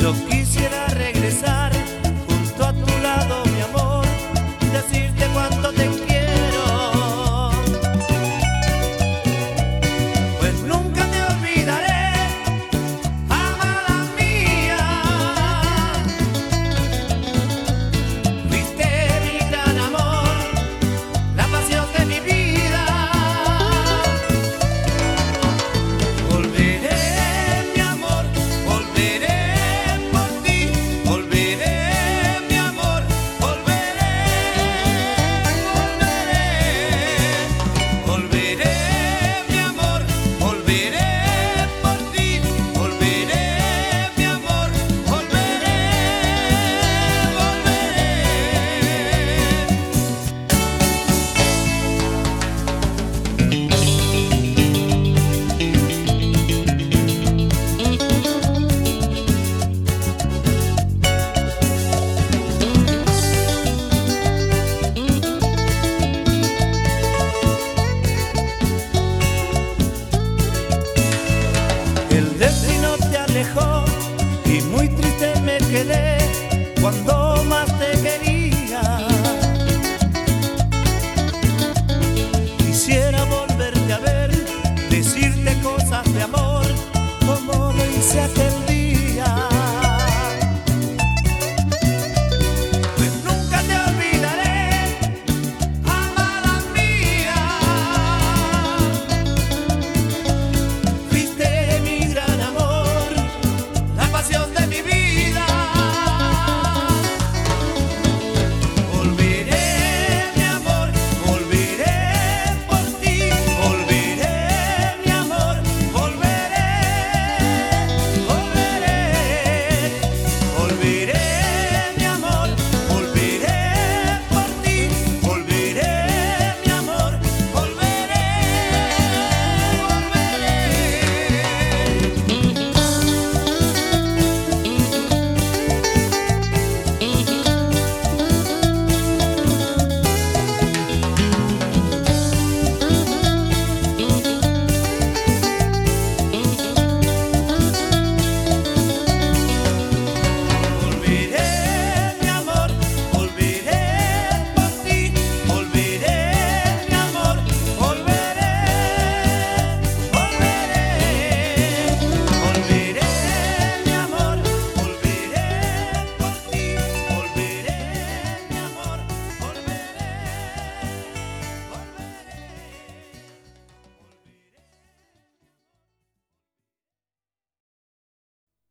Yo quisiera regresar junto a tu lado, mi amor, decirte cuánto te quiero. Pues nunca te olvidaré, amada mía. Fuiste mi gran amor, la pasión de mi vida. Volveré, mi amor, volveré. El destino te alejó y muy triste me quedé cuando más te quería. Quisiera volverte a ver, decirte cosas de amor como lo hice a ti.